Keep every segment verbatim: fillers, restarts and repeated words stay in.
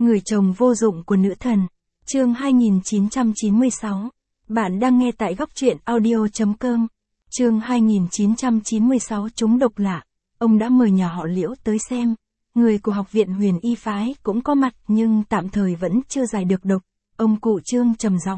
Người chồng vô dụng của nữ thần. Chương hai nghìn chín trăm chín mươi sáu. Bạn đang nghe tại góc truyện audio chấm com. Chương hai nghìn chín trăm chín mươi sáu trúng độc lạ. Ông đã mời nhà họ Liễu tới xem. Người của học viện Huyền Y phái cũng có mặt nhưng tạm thời vẫn chưa giải được độc. Ông cụ Trương trầm giọng.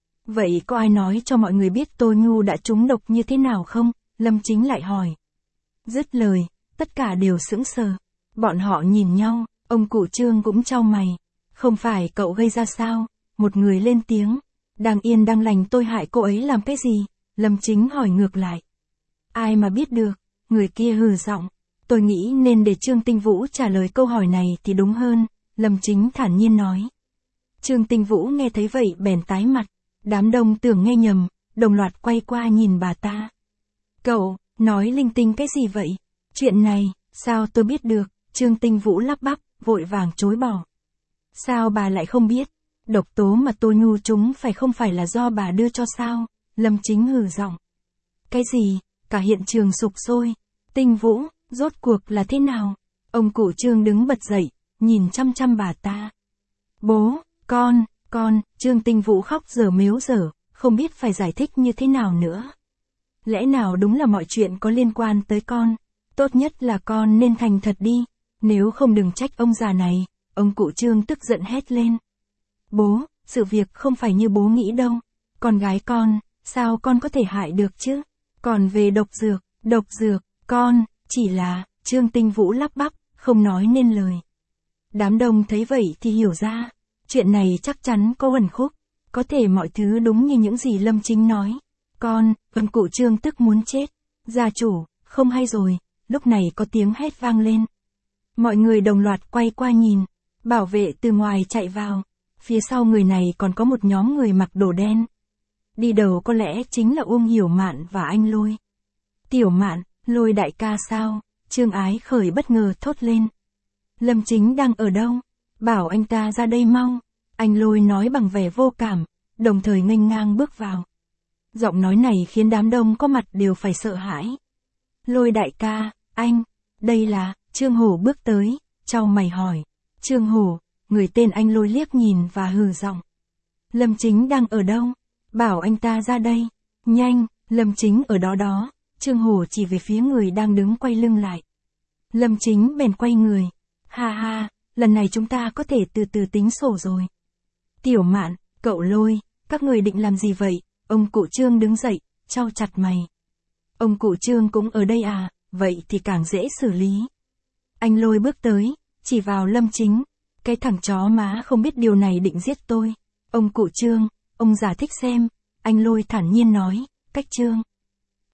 Vậy có ai nói cho mọi người biết Tô Nhu đã trúng độc như thế nào không? Lâm Chính lại hỏi. Dứt lời, tất cả đều sững sờ. Bọn họ nhìn nhau, ông cụ Trương cũng chau mày. Không phải cậu gây ra sao? Một người lên tiếng. Đang yên đang lành tôi hại cô ấy làm cái gì? Lâm Chính hỏi ngược lại. Ai mà biết được? Người kia hừ giọng. Tôi nghĩ nên để Trương Tinh Vũ trả lời câu hỏi này thì đúng hơn. Lâm Chính thản nhiên nói. Trương Tinh Vũ nghe thấy vậy bèn tái mặt. Đám đông tưởng nghe nhầm, đồng loạt quay qua nhìn bà ta. Cậu, nói linh tinh cái gì vậy? Chuyện này, sao tôi biết được? Trương Tinh Vũ lắp bắp, vội vàng chối bỏ. Sao bà lại không biết? Độc tố mà Tô Nhu trúng phải không phải là do bà đưa cho sao? Lâm Chính hừ giọng. Cái gì? Cả hiện trường sục sôi. Tinh Vũ, rốt cuộc là thế nào? Ông cụ Trương đứng bật dậy, nhìn chăm chăm bà ta. Bố, con, con, Trương Tinh Vũ khóc dở mếu dở, không biết phải giải thích như thế nào nữa. Lẽ nào đúng là mọi chuyện có liên quan tới con? Tốt nhất là con nên thành thật đi, nếu không đừng trách ông già này. Ông cụ Trương tức giận hét lên. Bố, sự việc không phải như bố nghĩ đâu. Con gái con, sao con có thể hại được chứ? Còn về độc dược, độc dược, con, chỉ là, Trương Tinh Vũ lắp bắp, không nói nên lời. Đám đông thấy vậy thì hiểu ra, chuyện này chắc chắn có uẩn khúc, có thể mọi thứ đúng như những gì Lâm Chính nói. Con, ông cụ Trương tức muốn chết. Gia chủ, không hay rồi, lúc này có tiếng hét vang lên. Mọi người đồng loạt quay qua nhìn, bảo vệ từ ngoài chạy vào, phía sau người này còn có một nhóm người mặc đồ đen. Đi đầu có lẽ chính là Uông Hiểu Mạn và anh Lôi. Tiểu Mạn, Lôi đại ca sao? Trương Ái Khởi bất ngờ thốt lên. Lâm Chính đang ở đâu? Bảo anh ta ra đây mau. Anh Lôi nói bằng vẻ vô cảm, đồng thời nghênh ngang bước vào. Giọng nói này khiến đám đông có mặt đều phải sợ hãi. Lôi đại ca, anh, đây là, Trương Hổ bước tới, chau mày hỏi. Trương Hổ, người tên anh Lôi liếc nhìn và hừ giọng. Lâm Chính đang ở đâu? Bảo anh ta ra đây. Nhanh, Lâm Chính ở đó đó. Trương Hổ chỉ về phía người đang đứng quay lưng lại. Lâm Chính bèn quay người. Ha ha, lần này chúng ta có thể từ từ tính sổ rồi. Tiểu Mạn, cậu Lôi, các người định làm gì vậy? Ông cụ Trương đứng dậy, chau chặt mày. Ông cụ Trương cũng ở đây à, vậy thì càng dễ xử lý. Anh Lôi bước tới, chỉ vào Lâm Chính. Cái thằng chó má không biết điều này định giết tôi. Ông cụ Trương, ông giải thích xem. Anh Lôi thản nhiên nói, cách Trương.